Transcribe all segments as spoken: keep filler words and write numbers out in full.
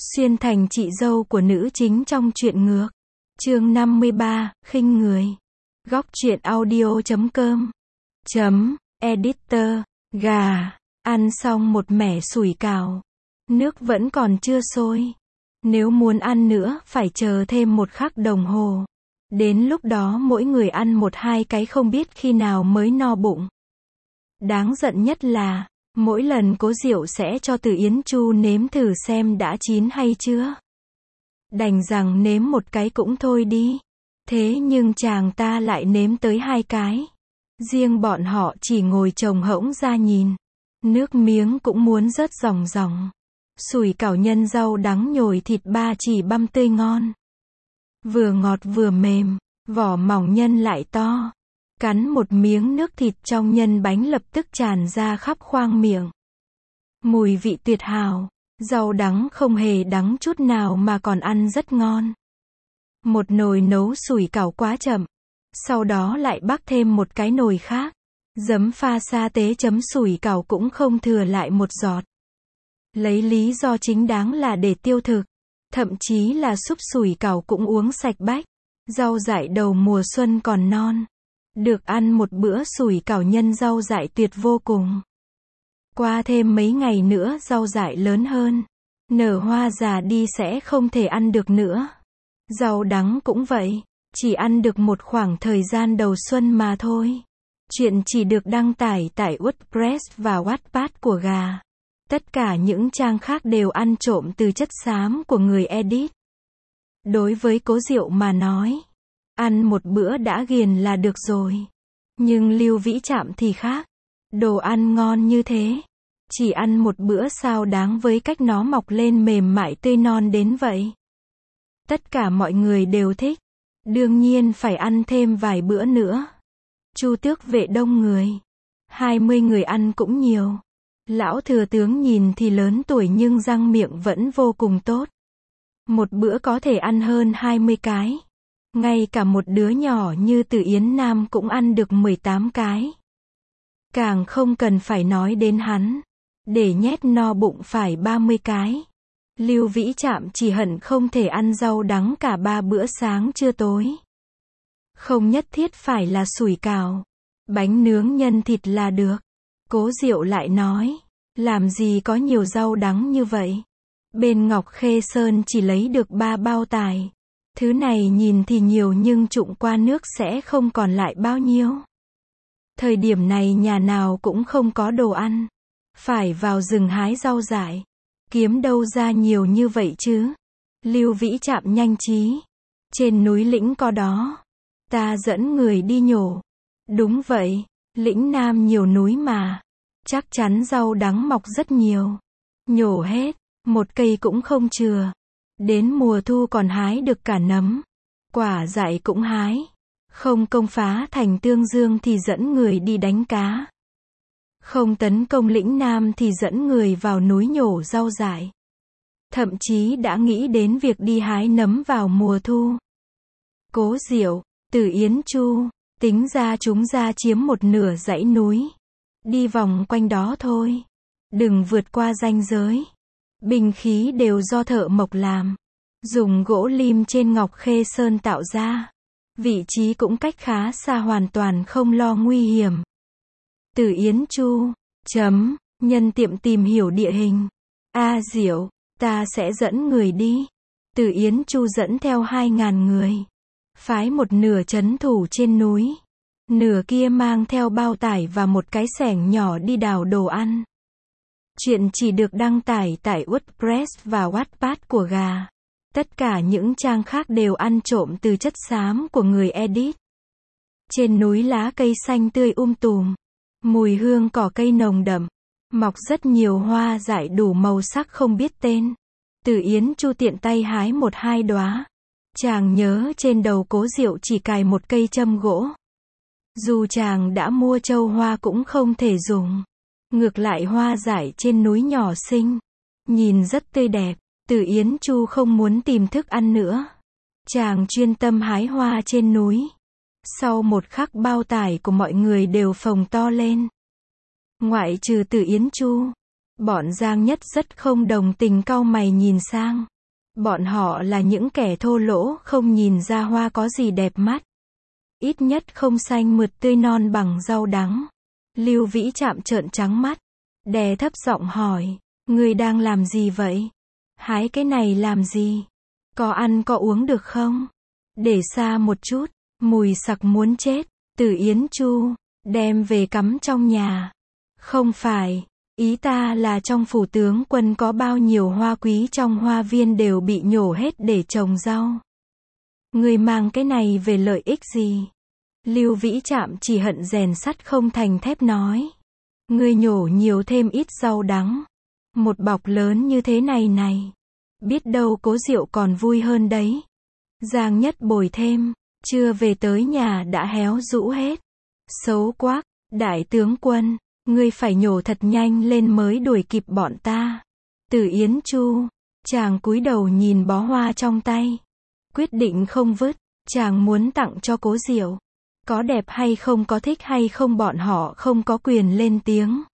Xuyên thành chị dâu của nữ chính trong truyện ngược. Chương năm mươi ba, khinh người. Góc truyện audio chấm com. Chấm, editor, gà. Ăn xong một mẻ sủi cảo. Nước vẫn còn chưa sôi. Nếu muốn ăn nữa, phải chờ thêm một khắc đồng hồ. Đến lúc đó mỗi người ăn một hai cái không biết khi nào mới no bụng. Đáng giận nhất là, mỗi lần Cố Diệu sẽ cho Từ Yến Chu nếm thử xem đã chín hay chưa. Đành rằng nếm một cái cũng thôi đi. Thế nhưng chàng ta lại nếm tới hai cái. Riêng bọn họ chỉ ngồi chồng hỗn ra nhìn. Nước miếng cũng muốn rớt ròng ròng. Sủi cảo nhân rau đắng nhồi thịt ba chỉ băm tươi ngon. Vừa ngọt vừa mềm, vỏ mỏng nhân lại to. Cắn một miếng nước thịt trong nhân bánh lập tức tràn ra khắp khoang miệng. Mùi vị tuyệt hảo, rau đắng không hề đắng chút nào mà còn ăn rất ngon. Một nồi nấu sủi cảo quá chậm, sau đó lại bắc thêm một cái nồi khác. Giấm pha sa tế chấm sủi cảo cũng không thừa lại một giọt. Lấy lý do chính đáng là để tiêu thực, thậm chí là súp sủi cảo cũng uống sạch bách. Rau dại đầu mùa xuân còn non. Được ăn một bữa sủi cảo nhân rau dại tuyệt vô cùng. Qua thêm mấy ngày nữa rau dại lớn hơn, nở hoa già đi sẽ không thể ăn được nữa. Rau đắng cũng vậy, chỉ ăn được một khoảng thời gian đầu xuân mà thôi. Chuyện chỉ được đăng tải tại WordPress và Wattpad của gà. Tất cả những trang khác đều ăn trộm từ chất xám của người edit. Đối với Cố Diệu mà nói, ăn một bữa đã ghiền là được rồi. Nhưng Lưu Vĩ Trạm thì khác. Đồ ăn ngon như thế, chỉ ăn một bữa sao đáng với cách nó mọc lên mềm mại tươi non đến vậy. Tất cả mọi người đều thích. Đương nhiên phải ăn thêm vài bữa nữa. Chu Tước Vệ đông người. hai mươi người ăn cũng nhiều. Lão thừa tướng nhìn thì lớn tuổi nhưng răng miệng vẫn vô cùng tốt. Một bữa có thể ăn hơn hai mươi cái. Ngay cả một đứa nhỏ như Từ Yến Nam cũng ăn được mười tám cái. Càng không cần phải nói đến hắn. Để nhét no bụng phải ba mươi cái. Lưu Vĩ Trạm chỉ hận không thể ăn rau đắng cả ba bữa sáng trưa tối. Không nhất thiết phải là sủi cảo, bánh nướng nhân thịt là được. Cố Diệu lại nói, làm gì có nhiều rau đắng như vậy. Bên Ngọc Khê Sơn chỉ lấy được ba bao tải. Thứ này nhìn thì nhiều nhưng trụng qua nước sẽ không còn lại bao nhiêu. Thời điểm này nhà nào cũng không có đồ ăn. Phải vào rừng hái rau dại. Kiếm đâu ra nhiều như vậy chứ. Lưu Vĩ Trạm nhanh trí. Trên núi lĩnh có đó. Ta dẫn người đi nhổ. Đúng vậy, lĩnh Nam nhiều núi mà. Chắc chắn rau đắng mọc rất nhiều. Nhổ hết, một cây cũng không chừa. Đến mùa thu còn hái được cả nấm. Quả dại cũng hái. Không công phá thành Tương Dương thì dẫn người đi đánh cá. Không tấn công lĩnh Nam thì dẫn người vào núi nhổ rau dại. Thậm chí đã nghĩ đến việc đi hái nấm vào mùa thu. Cố Diệu, Từ Yến Chu, tính ra chúng ra chiếm một nửa dãy núi. Đi vòng quanh đó thôi. Đừng vượt qua ranh giới. Binh khí đều do thợ mộc làm. Dùng gỗ lim trên Ngọc Khê Sơn tạo ra. Vị trí cũng cách khá xa hoàn toàn không lo nguy hiểm. Từ Yến Chu, chấm, nhân tiệm tìm hiểu địa hình. A Diệu, ta sẽ dẫn người đi. Từ Yến Chu dẫn theo hai ngàn người. Phái một nửa trấn thủ trên núi. Nửa kia mang theo bao tải và một cái xẻng nhỏ đi đào đồ ăn. Chuyện chỉ được đăng tải tại WordPress và Wattpad của gà. Tất cả những trang khác đều ăn trộm từ chất xám của người edit. Trên núi lá cây xanh tươi um tùm. Mùi hương cỏ cây nồng đậm. Mọc rất nhiều hoa dại đủ màu sắc không biết tên. Từ Yến Chu tiện tay hái một hai đóa. Chàng nhớ trên đầu Cố Diệu chỉ cài một cây châm gỗ. Dù chàng đã mua châu hoa cũng không thể dùng. Ngược lại hoa dại trên núi nhỏ xinh. Nhìn rất tươi đẹp. Từ Yến Chu không muốn tìm thức ăn nữa. Chàng chuyên tâm hái hoa trên núi. Sau một khắc bao tải của mọi người đều phồng to lên. Ngoại trừ Từ Yến Chu. Bọn Giang Nhất rất không đồng tình cau mày nhìn sang. Bọn họ là những kẻ thô lỗ, không nhìn ra hoa có gì đẹp mắt. Ít nhất không xanh mượt tươi non bằng rau đắng. Lưu Vĩ Trạm trợn trắng mắt, đè thấp giọng hỏi, ngươi đang làm gì vậy? Hái cái này làm gì? Có ăn có uống được không? Để xa một chút, mùi sặc muốn chết. Từ Yến Chu, đem về cắm trong nhà. Không phải, ý ta là trong phủ tướng quân có bao nhiêu hoa quý trong hoa viên đều bị nhổ hết để trồng rau. Ngươi mang cái này về lợi ích gì? Lưu Vĩ Trạm chỉ hận rèn sắt không thành thép nói. Ngươi nhổ nhiều thêm ít rau đắng. Một bọc lớn như thế này này. Biết đâu Cố Diệu còn vui hơn đấy. Giang Nhất bồi thêm, chưa về tới nhà đã héo rũ hết. Xấu quá, đại tướng quân, ngươi phải nhổ thật nhanh lên mới đuổi kịp bọn ta. Từ Yến Chu, chàng cúi đầu nhìn bó hoa trong tay. Quyết định không vứt, chàng muốn tặng cho Cố Diệu. Có đẹp hay không, có thích hay không, bọn họ không có quyền lên tiếng.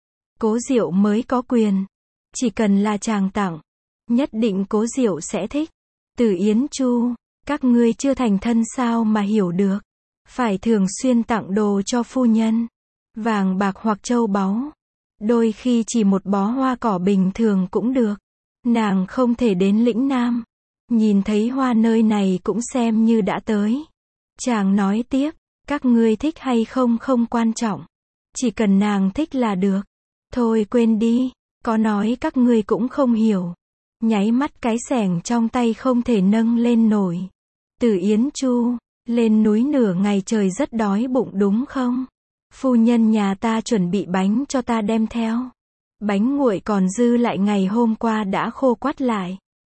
Cố Diệu mới có quyền. Chỉ cần là chàng tặng, nhất định Cố Diệu sẽ thích. Từ Yến Chu, các ngươi chưa thành thân sao mà hiểu được. Phải thường xuyên tặng đồ cho phu nhân. Vàng bạc hoặc châu báu. Đôi khi chỉ một bó hoa cỏ bình thường cũng được. Nàng không thể đến lĩnh Nam. Nhìn thấy hoa nơi này cũng xem như đã tới. Chàng nói tiếp, các ngươi thích hay không không quan trọng. Chỉ cần nàng thích là được. Thôi quên đi, có nói các ngươi cũng không hiểu. Nháy mắt cái xẻng trong tay không thể nâng lên nổi. Từ Yến Chu, lên núi nửa ngày trời rất đói bụng đúng không? Phu nhân nhà ta chuẩn bị bánh cho ta đem theo. Bánh nguội còn dư lại ngày hôm qua đã khô quắt lại.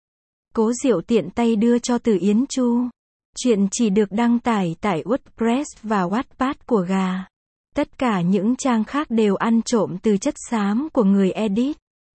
Cố Diệu tiện tay đưa cho Từ Yến Chu. Chuyện chỉ được đăng tải tại WordPress và Wattpad của Gà. Tất cả những trang khác đều ăn trộm từ chất xám của người edit.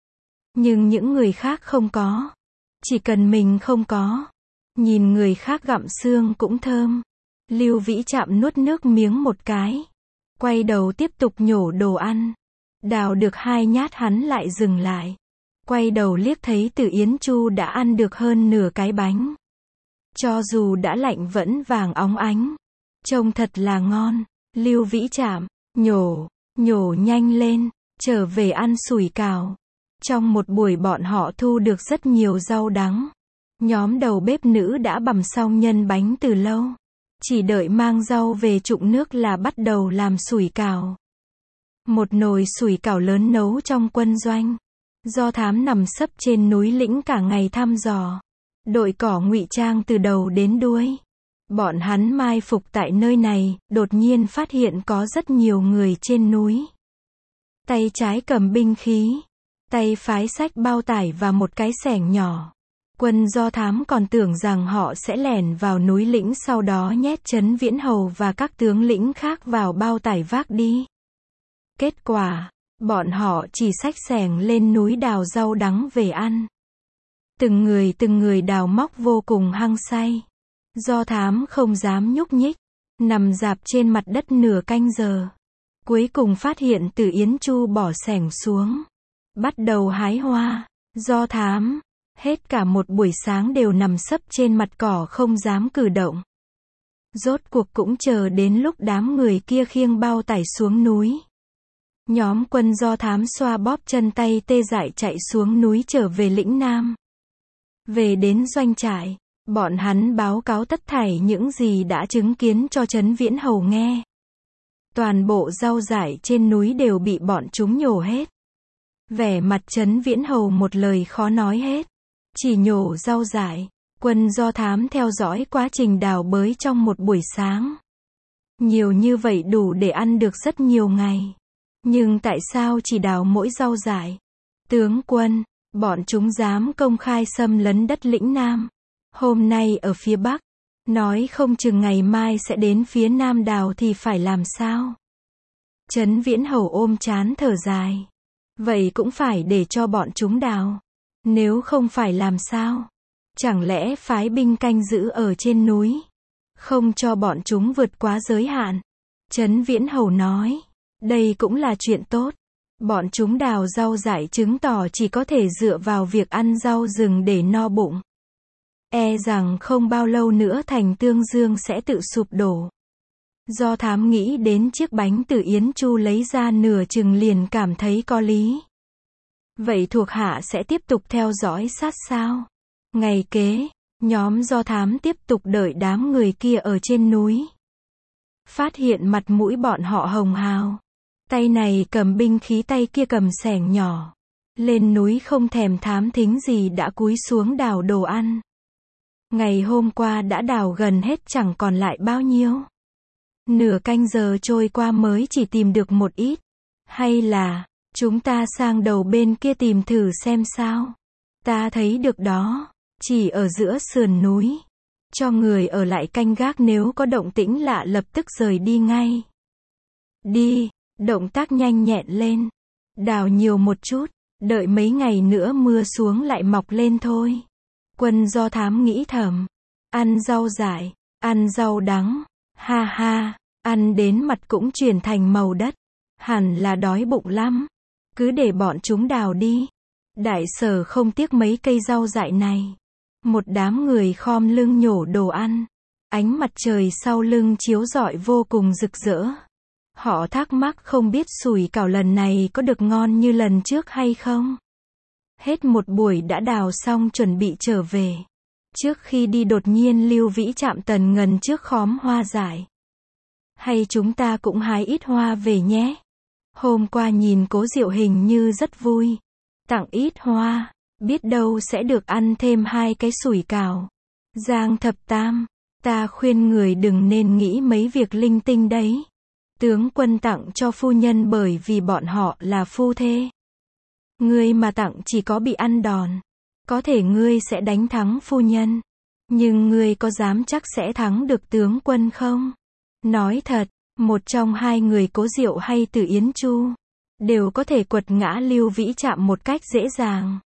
Nhưng những người khác không có. Chỉ cần mình không có. Nhìn người khác gặm xương cũng thơm. Lưu Vĩ Trạm nuốt nước miếng một cái. Quay đầu tiếp tục nhổ đồ ăn. Đào được hai nhát hắn lại dừng lại. Quay đầu liếc thấy Từ Yến Chu đã ăn được hơn nửa cái bánh. Cho dù đã lạnh vẫn vàng óng ánh. Trông thật là ngon. Lưu Vĩ Trạm, nhổ, nhổ nhanh lên, trở về ăn sủi cảo. Trong một buổi bọn họ thu được rất nhiều rau đắng. Nhóm đầu bếp nữ đã bằm xong nhân bánh từ lâu. Chỉ đợi mang rau về trụng nước là bắt đầu làm sủi cảo. Một nồi sủi cảo lớn nấu trong quân doanh. Do Thám nằm sấp trên núi lĩnh cả ngày thăm dò. Đội cỏ ngụy trang từ đầu đến đuôi. Bọn hắn mai phục tại nơi này, đột nhiên phát hiện có rất nhiều người trên núi. Tay trái cầm binh khí, tay phái xách bao tải và một cái xẻng nhỏ. Quân Do Thám còn tưởng rằng họ sẽ lẻn vào núi lĩnh sau đó nhét Trấn Viễn Hầu và các tướng lĩnh khác vào bao tải vác đi. Kết quả, bọn họ chỉ xách xẻng lên núi đào rau đắng về ăn. Từng người từng người đào móc vô cùng hăng say. Do Thám không dám nhúc nhích, nằm rạp trên mặt đất nửa canh giờ. Cuối cùng phát hiện Từ Yến Chu bỏ xẻng xuống. Bắt đầu hái hoa. Do Thám, hết cả một buổi sáng đều nằm sấp trên mặt cỏ không dám cử động. Rốt cuộc cũng chờ đến lúc đám người kia khiêng bao tải xuống núi. Nhóm quân Do Thám xoa bóp chân tay tê dại chạy xuống núi trở về lĩnh Nam. Về đến doanh trại, bọn hắn báo cáo tất thảy những gì đã chứng kiến cho Trấn Viễn Hầu nghe. Toàn bộ rau dại trên núi đều bị bọn chúng nhổ hết. Vẻ mặt Trấn Viễn Hầu một lời khó nói hết. Chỉ nhổ rau dại. Quân Do Thám theo dõi quá trình đào bới trong một buổi sáng. Nhiều như vậy đủ để ăn được rất nhiều ngày. Nhưng tại sao chỉ đào mỗi rau dại? Tướng quân, bọn chúng dám công khai xâm lấn đất lĩnh Nam. Hôm nay ở phía Bắc, nói không chừng ngày mai sẽ đến phía Nam đào thì phải làm sao? Trấn Viễn Hầu ôm trán thở dài. Vậy cũng phải để cho bọn chúng đào. Nếu không phải làm sao? Chẳng lẽ phái binh canh giữ ở trên núi? Không cho bọn chúng vượt quá giới hạn. Trấn Viễn Hầu nói. Đây cũng là chuyện tốt. Bọn chúng đào rau dại chứng tỏ chỉ có thể dựa vào việc ăn rau rừng để no bụng. E rằng không bao lâu nữa thành Tương Dương sẽ tự sụp đổ. Do Thám nghĩ đến chiếc bánh từ Yến Chu lấy ra nửa chừng liền cảm thấy có lý. Vậy thuộc hạ sẽ tiếp tục theo dõi sát sao? Ngày kế, nhóm Do Thám tiếp tục đợi đám người kia ở trên núi. Phát hiện mặt mũi bọn họ hồng hào. Tay này cầm binh khí, tay kia cầm xẻng nhỏ. Lên núi không thèm thám thính gì đã cúi xuống đào đồ ăn. Ngày hôm qua đã đào gần hết, chẳng còn lại bao nhiêu. Nửa canh giờ trôi qua mới chỉ tìm được một ít. Hay là, chúng ta sang đầu bên kia tìm thử xem sao? Ta thấy được đó, chỉ ở giữa sườn núi. Cho người ở lại canh gác, nếu có động tĩnh lạ lập tức rời đi ngay. Đi, động tác nhanh nhẹn lên. Đào nhiều một chút, đợi mấy ngày nữa mưa xuống lại mọc lên thôi. Quân Do Thám nghĩ thầm. Ăn rau dại, ăn rau đắng, ha ha, ăn đến mặt cũng chuyển thành màu đất. Hẳn là đói bụng lắm. Cứ để bọn chúng đào đi. Đại Sở không tiếc mấy cây rau dại này. Một đám người khom lưng nhổ đồ ăn. Ánh mặt trời sau lưng chiếu rọi vô cùng rực rỡ. Họ thắc mắc không biết sủi cảo lần này có được ngon như lần trước hay không. Hết một buổi đã đào xong chuẩn bị trở về. Trước khi đi đột nhiên Lưu Vĩ chạm Tần Ngần trước khóm hoa dại. Hay chúng ta cũng hái ít hoa về nhé. Hôm qua nhìn Cố Diệu hình như rất vui. Tặng ít hoa, biết đâu sẽ được ăn thêm hai cái sủi cảo. Giang Thập Tam, ta khuyên người đừng nên nghĩ mấy việc linh tinh đấy. Tướng quân tặng cho phu nhân bởi vì bọn họ là phu thê. Ngươi mà tặng chỉ có bị ăn đòn. Có thể ngươi sẽ đánh thắng phu nhân. Nhưng ngươi có dám chắc sẽ thắng được tướng quân không? Nói thật, một trong hai người Cố Diệu hay Từ Yến Chu đều có thể quật ngã Lưu Vĩ Trạm một cách dễ dàng.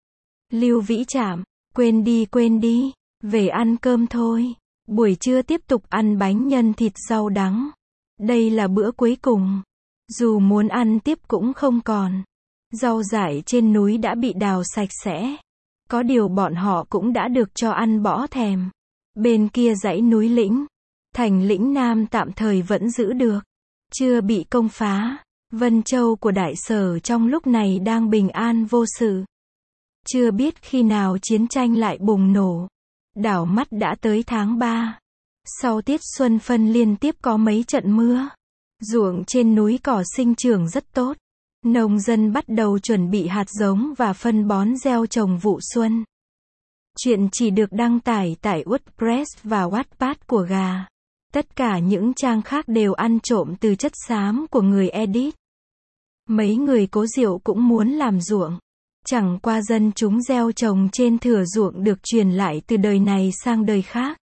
Lưu Vĩ Trạm, quên đi quên đi, về ăn cơm thôi. Buổi trưa tiếp tục ăn bánh nhân thịt rau đắng. Đây là bữa cuối cùng. Dù muốn ăn tiếp cũng không còn. Rau dại trên núi đã bị đào sạch sẽ. Có điều bọn họ cũng đã được cho ăn bỏ thèm. Bên kia dãy núi lĩnh, thành lĩnh Nam tạm thời vẫn giữ được. Chưa bị công phá. Vân Châu của Đại Sở trong lúc này đang bình an vô sự. Chưa biết khi nào chiến tranh lại bùng nổ. Đảo mắt đã tới tháng ba. Sau tiết xuân phân liên tiếp có mấy trận mưa. Ruộng trên núi cỏ sinh trưởng rất tốt. Nông dân bắt đầu chuẩn bị hạt giống và phân bón gieo trồng vụ xuân. Chuyện chỉ được đăng tải tại WordPress và Wattpad của Gà. Tất cả những trang khác đều ăn trộm từ chất xám của người edit. Mấy người Cố Diệu cũng muốn làm ruộng. Chẳng qua dân chúng gieo trồng trên thửa ruộng được truyền lại từ đời này sang đời khác.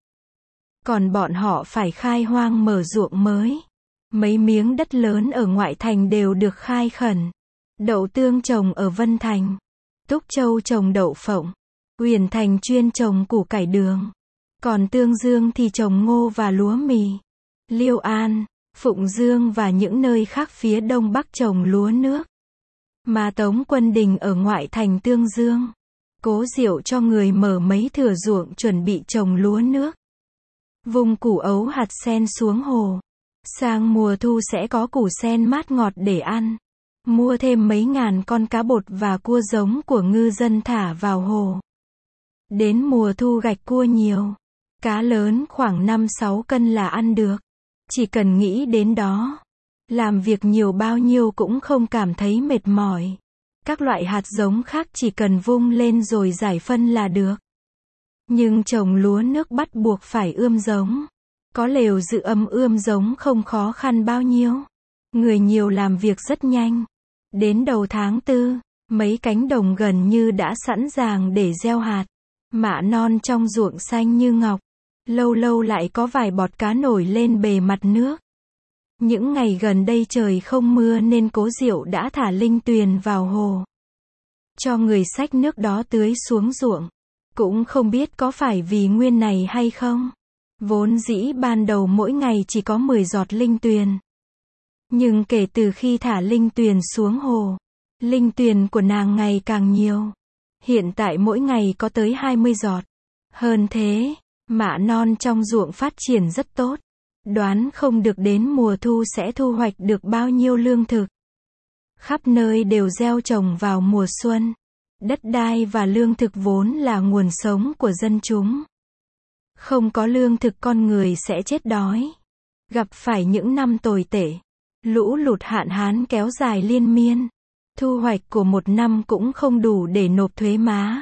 Còn bọn họ phải khai hoang mở ruộng mới. Mấy miếng đất lớn ở ngoại thành đều được khai khẩn. Đậu tương trồng ở Vân Thành. Túc Châu trồng đậu phộng. Uyển Thành chuyên trồng củ cải đường. Còn Tương Dương thì trồng ngô và lúa mì. Liêu An, Phụng Dương và những nơi khác phía đông bắc trồng lúa nước. Mà Tống Quân Đình ở ngoại thành Tương Dương. Cố Diệu cho người mở mấy thửa ruộng chuẩn bị trồng lúa nước. Vùng củ ấu hạt sen xuống hồ. Sang mùa thu sẽ có củ sen mát ngọt để ăn. Mua thêm mấy ngàn con cá bột và cua giống của ngư dân thả vào hồ. Đến mùa thu gạch cua nhiều. Cá lớn khoảng năm sáu cân là ăn được. Chỉ cần nghĩ đến đó. Làm việc nhiều bao nhiêu cũng không cảm thấy mệt mỏi. Các loại hạt giống khác chỉ cần vung lên rồi giải phân là được. Nhưng trồng lúa nước bắt buộc phải ươm giống. Có lều dự ấm ươm giống không khó khăn bao nhiêu. Người nhiều làm việc rất nhanh. Đến đầu tháng tư, mấy cánh đồng gần như đã sẵn sàng để gieo hạt. Mạ non trong ruộng xanh như ngọc. Lâu lâu lại có vài bọt cá nổi lên bề mặt nước. Những ngày gần đây trời không mưa nên Cố Diệu đã thả linh tuyền vào hồ. Cho người xách nước đó tưới xuống ruộng. Cũng không biết có phải vì nguyên này hay không. Vốn dĩ ban đầu mỗi ngày chỉ có mười giọt linh tuyền. Nhưng kể từ khi thả linh tuyền xuống hồ, linh tuyền của nàng ngày càng nhiều. Hiện tại mỗi ngày có tới hai mươi giọt. Hơn thế, mạ non trong ruộng phát triển rất tốt. Đoán không được đến mùa thu sẽ thu hoạch được bao nhiêu lương thực. Khắp nơi đều gieo trồng vào mùa xuân. Đất đai và lương thực vốn là nguồn sống của dân chúng. Không có lương thực con người sẽ chết đói. Gặp phải những năm tồi tệ, lũ lụt hạn hán kéo dài liên miên. Thu hoạch của một năm cũng không đủ để nộp thuế má.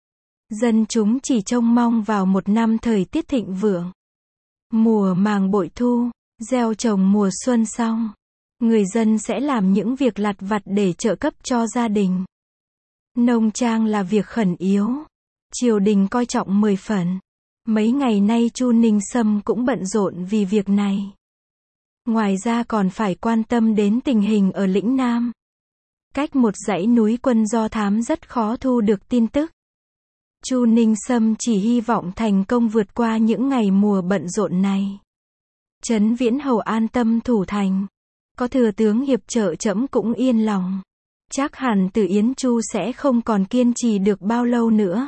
Dân chúng chỉ trông mong vào một năm thời tiết thịnh vượng. Mùa màng bội thu, gieo trồng mùa xuân xong, người dân sẽ làm những việc lặt vặt để trợ cấp cho gia đình. Nông trang là việc khẩn yếu. Triều đình coi trọng mười phần. Mấy ngày nay Chu Ninh Sâm cũng bận rộn vì việc này. Ngoài ra còn phải quan tâm đến tình hình ở lĩnh Nam. Cách một dãy núi quân do thám rất khó thu được tin tức. Chu Ninh Sâm chỉ hy vọng thành công vượt qua những ngày mùa bận rộn này. Trấn Viễn Hầu an tâm thủ thành. Có thừa tướng hiệp trợ trẫm cũng yên lòng. Chắc hẳn Từ Yến Chu sẽ không còn kiên trì được bao lâu nữa.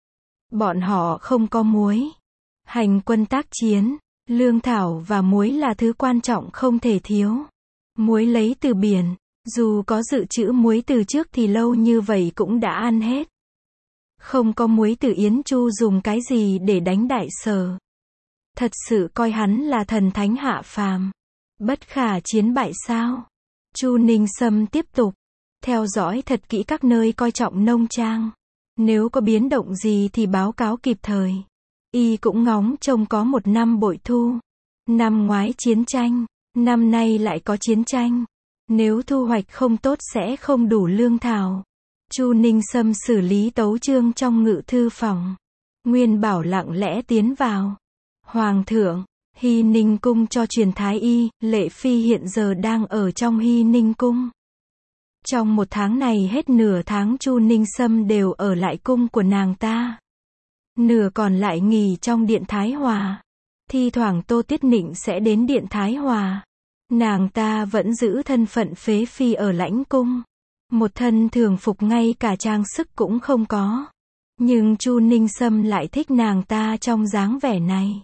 Bọn họ không có muối. Hành quân tác chiến, lương thảo và muối là thứ quan trọng không thể thiếu. Muối lấy từ biển, dù có dự trữ muối từ trước thì lâu như vậy cũng đã ăn hết. Không có muối Từ Yến Chu dùng cái gì để đánh Đại Sở? Thật sự coi hắn là thần thánh hạ phàm. Bất khả chiến bại sao? Chu Ninh Sâm tiếp tục theo dõi thật kỹ các nơi coi trọng nông trang. Nếu có biến động gì thì báo cáo kịp thời. Y cũng ngóng trông có một năm bội thu. Năm ngoái chiến tranh, năm nay lại có chiến tranh. Nếu thu hoạch không tốt sẽ không đủ lương thảo. Chu Ninh Sâm xử lý tấu chương trong ngự thư phòng. Nguyên Bảo lặng lẽ tiến vào. Hoàng thượng, Hy Ninh cung cho truyền thái y, Lệ Phi hiện giờ đang ở trong Hy Ninh cung. Trong một tháng này hết nửa tháng Chu Ninh Sâm đều ở lại cung của nàng ta. Nửa còn lại nghỉ trong điện Thái Hòa. Thi thoảng Tô Tiết Nịnh sẽ đến điện Thái Hòa. Nàng ta vẫn giữ thân phận phế phi ở lãnh cung. Một thân thường phục ngay cả trang sức cũng không có. Nhưng Chu Ninh Sâm lại thích nàng ta trong dáng vẻ này.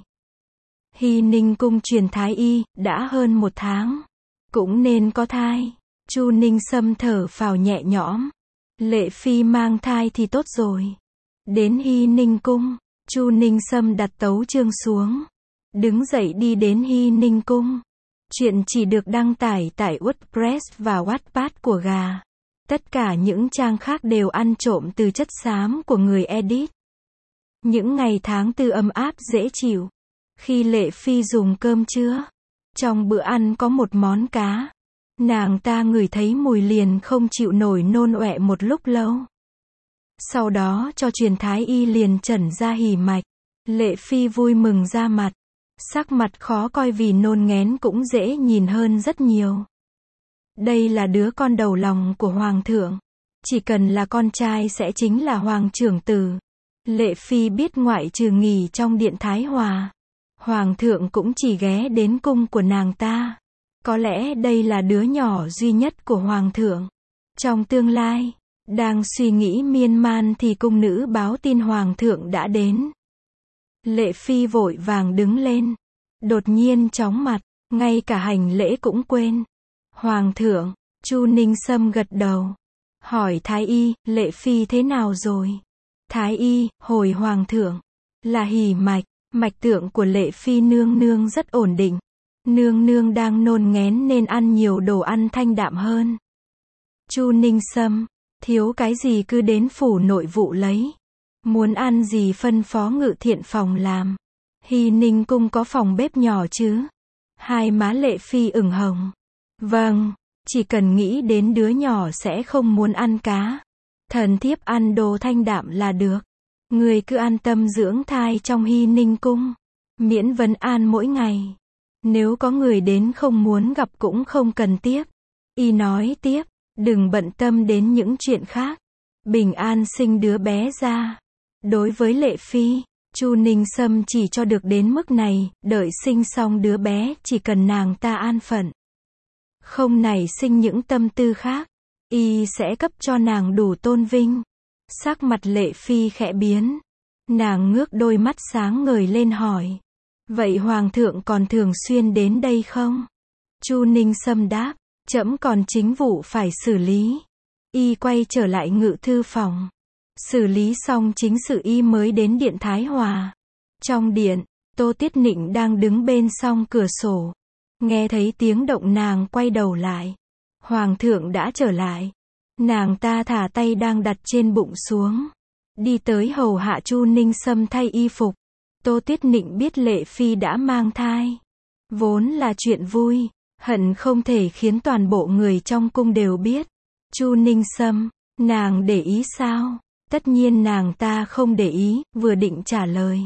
Hy Ninh cung truyền thái y, đã hơn một tháng. Cũng nên có thai. Chu Ninh Sâm thở phào nhẹ nhõm. Lệ Phi mang thai thì tốt rồi. Đến Hy Ninh cung, Chu Ninh Sâm đặt tấu chương xuống. Đứng dậy đi đến Hy Ninh cung. Chuyện chỉ được đăng tải tại WordPress và Wattpad của Gà. Tất cả những trang khác đều ăn trộm từ chất xám của người edit. Những ngày tháng tư ấm áp dễ chịu. Khi Lệ Phi dùng cơm trưa, trong bữa ăn có một món cá. Nàng ta ngửi thấy mùi liền không chịu nổi nôn ọe một lúc lâu. Sau đó cho truyền thái y liền chẩn ra hỉ mạch. Lệ Phi vui mừng ra mặt. Sắc mặt khó coi vì nôn nghén cũng dễ nhìn hơn rất nhiều. Đây là đứa con đầu lòng của Hoàng thượng. Chỉ cần là con trai sẽ chính là Hoàng trưởng tử. Lệ Phi biết ngoại trừ nghỉ trong điện Thái Hòa, Hoàng thượng cũng chỉ ghé đến cung của nàng ta. Có lẽ đây là đứa nhỏ duy nhất của Hoàng thượng. Trong tương lai, đang suy nghĩ miên man thì cung nữ báo tin Hoàng thượng đã đến. Lệ Phi vội vàng đứng lên. Đột nhiên chóng mặt, ngay cả hành lễ cũng quên. Hoàng thượng, Chu Ninh Sâm gật đầu. Hỏi Thái y, Lệ Phi thế nào rồi? Thái y, hồi Hoàng thượng, là hỉ mạch, mạch tượng của Lệ Phi nương nương rất ổn định. Nương nương đang nôn nghén nên ăn nhiều đồ ăn thanh đạm hơn. Chu Ninh Sâm, thiếu cái gì cứ đến phủ nội vụ lấy. Muốn ăn gì phân phó ngự thiện phòng làm. Hy Ninh cung có phòng bếp nhỏ chứ? Hai má Lệ Phi ửng hồng. Vâng, chỉ cần nghĩ đến đứa nhỏ sẽ không muốn ăn cá. Thần thiếp ăn đồ thanh đạm là được. Người cứ an tâm dưỡng thai trong Hy Ninh cung. Miễn vấn an mỗi ngày. Nếu có người đến không muốn gặp cũng không cần tiếp. Y nói tiếp, đừng bận tâm đến những chuyện khác. Bình an sinh đứa bé ra. Đối với Lệ Phi, Chu Ninh Sâm chỉ cho được đến mức này, đợi sinh xong đứa bé chỉ cần nàng ta an phận. Không nảy sinh những tâm tư khác, y sẽ cấp cho nàng đủ tôn vinh. Sắc mặt Lệ Phi khẽ biến. Nàng ngước đôi mắt sáng ngời lên hỏi. Vậy Hoàng thượng còn thường xuyên đến đây không? Chu Ninh Sâm đáp. Trẫm còn chính vụ phải xử lý. Y quay trở lại ngự thư phòng. Xử lý xong chính sự y mới đến điện Thái Hòa. Trong điện, Tô Tiết Nịnh đang đứng bên song cửa sổ. Nghe thấy tiếng động nàng quay đầu lại. Hoàng thượng đã trở lại. Nàng ta thả tay đang đặt trên bụng xuống. Đi tới hầu hạ Chu Ninh Sâm thay y phục. Tô Tiết Nịnh biết Lệ Phi đã mang thai. Vốn là chuyện vui. Hận không thể khiến toàn bộ người trong cung đều biết. Chu Ninh Sâm, nàng để ý sao? Tất nhiên nàng ta không để ý, vừa định trả lời.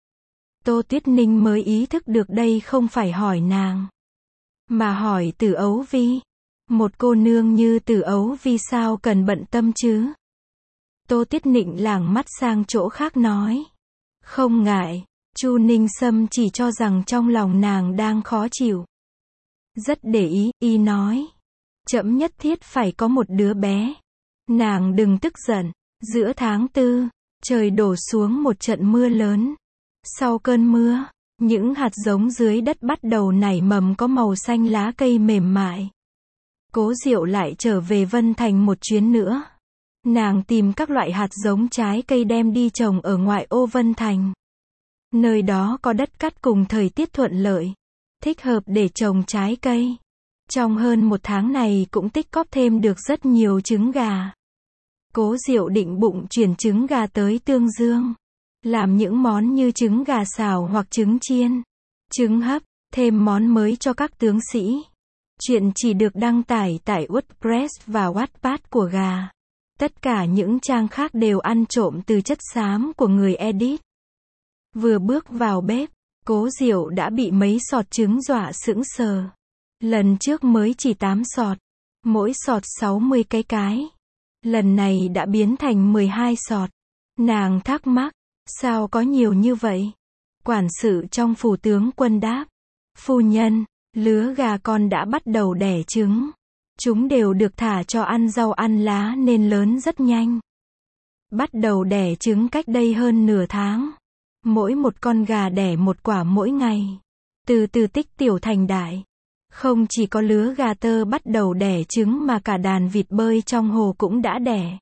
Tô Tuyết Ninh mới ý thức được đây không phải hỏi nàng, mà hỏi Từ Ấu Vi. Một cô nương như Từ Ấu Vi sao cần bận tâm chứ? Tô Tuyết Ninh lảng mắt sang chỗ khác nói. Không ngại, Chu Ninh Sâm chỉ cho rằng trong lòng nàng đang khó chịu. Rất để ý, y nói. Trẫm nhất thiết phải có một đứa bé. Nàng đừng tức giận. Giữa tháng tư, trời đổ xuống một trận mưa lớn. Sau cơn mưa, những hạt giống dưới đất bắt đầu nảy mầm có màu xanh lá cây mềm mại. Cố Diệu lại trở về Vân Thành một chuyến nữa. Nàng tìm các loại hạt giống trái cây đem đi trồng ở ngoại ô Vân Thành. Nơi đó có đất cát cùng thời tiết thuận lợi, thích hợp để trồng trái cây. Trong hơn một tháng này cũng tích cóp thêm được rất nhiều trứng gà. Cố Diệu định bụng chuyển trứng gà tới Tương Dương, làm những món như trứng gà xào hoặc trứng chiên, trứng hấp, thêm món mới cho các tướng sĩ. Chuyện chỉ được đăng tải tại WordPress và Wattpad của Gà. Tất cả những trang khác đều ăn trộm từ chất xám của người edit. Vừa bước vào bếp, Cố Diệu đã bị mấy sọt trứng dọa sững sờ. Lần trước mới chỉ tám sọt, mỗi sọt sáu mươi cái cái. Lần này đã biến thành mười hai sọt. Nàng thắc mắc, sao có nhiều như vậy? Quản sự trong phủ tướng quân đáp, phu nhân, lứa gà con đã bắt đầu đẻ trứng. Chúng đều được thả cho ăn rau ăn lá nên lớn rất nhanh. Bắt đầu đẻ trứng cách đây hơn nửa tháng. Mỗi một con gà đẻ một quả mỗi ngày. Từ từ tích tiểu thành đại. Không chỉ có lứa gà tơ bắt đầu đẻ trứng mà cả đàn vịt bơi trong hồ cũng đã đẻ.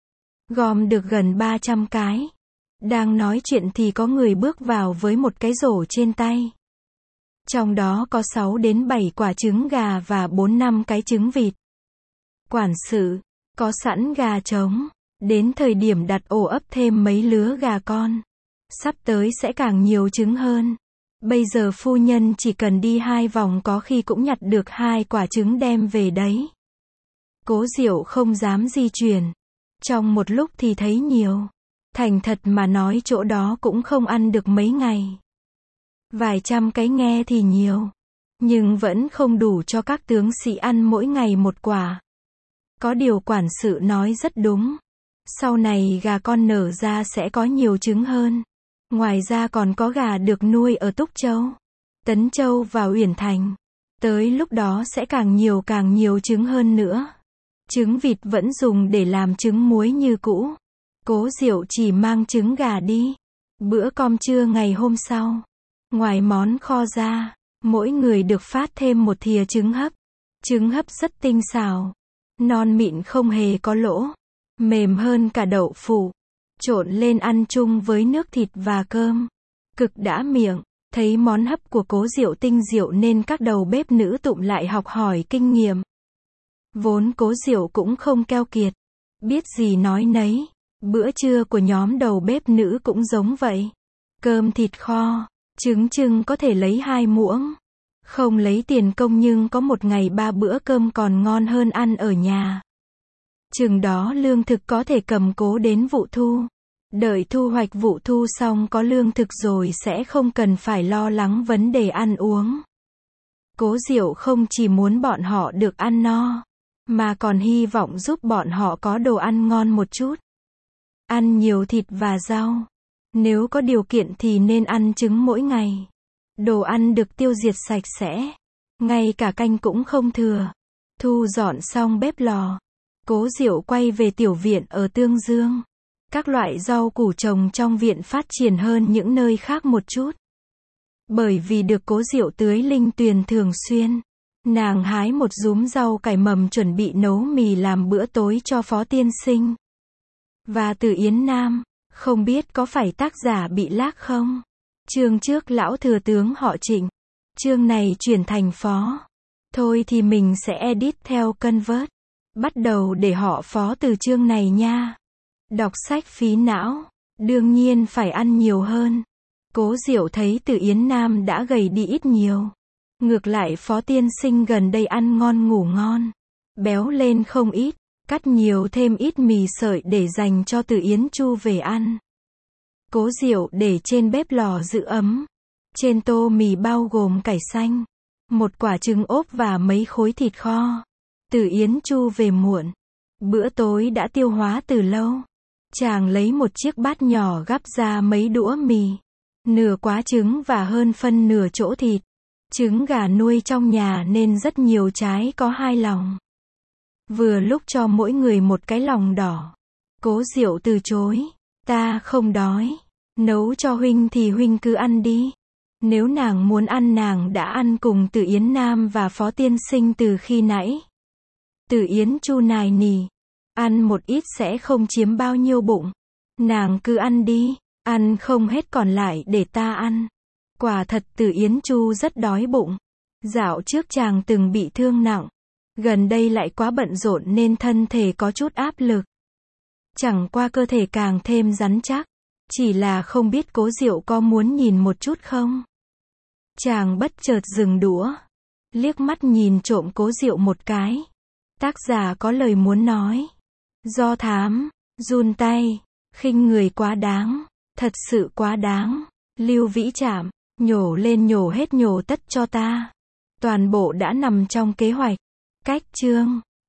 Gom được gần ba trăm cái. Đang nói chuyện thì có người bước vào với một cái rổ trên tay. Trong đó có sáu đến bảy quả trứng gà và bốn năm cái trứng vịt. Quản sự, có sẵn gà trống. Đến thời điểm đặt ổ ấp thêm mấy lứa gà con. Sắp tới sẽ càng nhiều trứng hơn. Bây giờ phu nhân chỉ cần đi hai vòng có khi cũng nhặt được hai quả trứng đem về đấy. Cố Diệu không dám di chuyển. Trong một lúc thì thấy nhiều. Thành thật mà nói chỗ đó cũng không ăn được mấy ngày. Vài trăm cái nghe thì nhiều. Nhưng vẫn không đủ cho các tướng sĩ ăn mỗi ngày một quả. Có điều quản sự nói rất đúng. Sau này gà con nở ra sẽ có nhiều trứng hơn. Ngoài ra còn có gà được nuôi ở Túc Châu, Tấn Châu và Uyển Thành. Tới lúc đó sẽ càng nhiều càng nhiều trứng hơn nữa. Trứng vịt vẫn dùng để làm trứng muối như cũ. Cố Diệu chỉ mang trứng gà đi. Bữa cơm trưa ngày hôm sau, ngoài món kho ra, mỗi người được phát thêm một thìa trứng hấp. Trứng hấp rất tinh xảo, non mịn không hề có lỗ, mềm hơn cả đậu phụ. Trộn lên ăn chung với nước thịt và cơm. Cực đã miệng. Thấy món hấp của Cố Diệu tinh diệu nên các đầu bếp nữ tụm lại học hỏi kinh nghiệm. Vốn Cố Diệu cũng không keo kiệt. Biết gì nói nấy. Bữa trưa của nhóm đầu bếp nữ cũng giống vậy. Cơm thịt kho, trứng trưng có thể lấy hai muỗng. Không lấy tiền công nhưng có một ngày ba bữa cơm còn ngon hơn ăn ở nhà. Chừng đó lương thực có thể cầm cố đến vụ thu. Đợi thu hoạch vụ thu xong có lương thực rồi sẽ không cần phải lo lắng vấn đề ăn uống. Cố Diệu không chỉ muốn bọn họ được ăn no, mà còn hy vọng giúp bọn họ có đồ ăn ngon một chút. Ăn nhiều thịt và rau. Nếu có điều kiện thì nên ăn trứng mỗi ngày. Đồ ăn được tiêu diệt sạch sẽ. Ngay cả canh cũng không thừa. Thu dọn xong bếp lò. Cố Diệu quay về tiểu viện ở Tương Dương. Các loại rau củ trồng trong viện phát triển hơn những nơi khác một chút. Bởi vì được Cố Diệu tưới linh tuyền thường xuyên, nàng hái một dúm rau cải mầm chuẩn bị nấu mì làm bữa tối cho Phó tiên sinh. Và Từ Yến Nam, không biết có phải tác giả bị lag không? Chương trước lão thừa tướng họ Trịnh, chương này chuyển thành Phó. Thôi thì mình sẽ edit theo convert. Bắt đầu để họ Phó từ chương này nha. Đọc sách phí não, đương nhiên phải ăn nhiều hơn. Cố Diệu thấy Từ Yến Nam đã gầy đi ít nhiều. Ngược lại Phó tiên sinh gần đây ăn ngon ngủ ngon, béo lên không ít, cắt nhiều thêm ít mì sợi để dành cho Từ Yến Chu về ăn. Cố Diệu để trên bếp lò giữ ấm. Trên tô mì bao gồm cải xanh, một quả trứng ốp và mấy khối thịt kho. Từ Yến Chu về muộn, bữa tối đã tiêu hóa từ lâu. Chàng lấy một chiếc bát nhỏ gắp ra mấy đũa mì, nửa quá trứng và hơn phân nửa chỗ thịt. Trứng gà nuôi trong nhà nên rất nhiều trái có hai lòng. Vừa lúc cho mỗi người một cái lòng đỏ. Cố Diệu từ chối. Ta không đói. Nấu cho huynh thì huynh cứ ăn đi. Nếu nàng muốn ăn nàng đã ăn cùng Từ Yến Nam và Phó tiên sinh từ khi nãy. Từ Yến Chu nài nỉ. Ăn một ít sẽ không chiếm bao nhiêu bụng. Nàng cứ ăn đi. Ăn không hết còn lại để ta ăn. Quả thật Từ Yến Chu rất đói bụng. Dạo trước chàng từng bị thương nặng. Gần đây lại quá bận rộn nên thân thể có chút áp lực. Chẳng qua cơ thể càng thêm rắn chắc. Chỉ là không biết Cố Diệu có muốn nhìn một chút không? Chàng bất chợt dừng đũa. Liếc mắt nhìn trộm Cố Diệu một cái. Tác giả có lời muốn nói. Do thám, run tay, khinh người quá đáng. Thật sự quá đáng. Lưu Vĩ Trạm, nhổ lên nhổ hết nhổ tất cho ta. Toàn bộ đã nằm trong kế hoạch. Cách chương.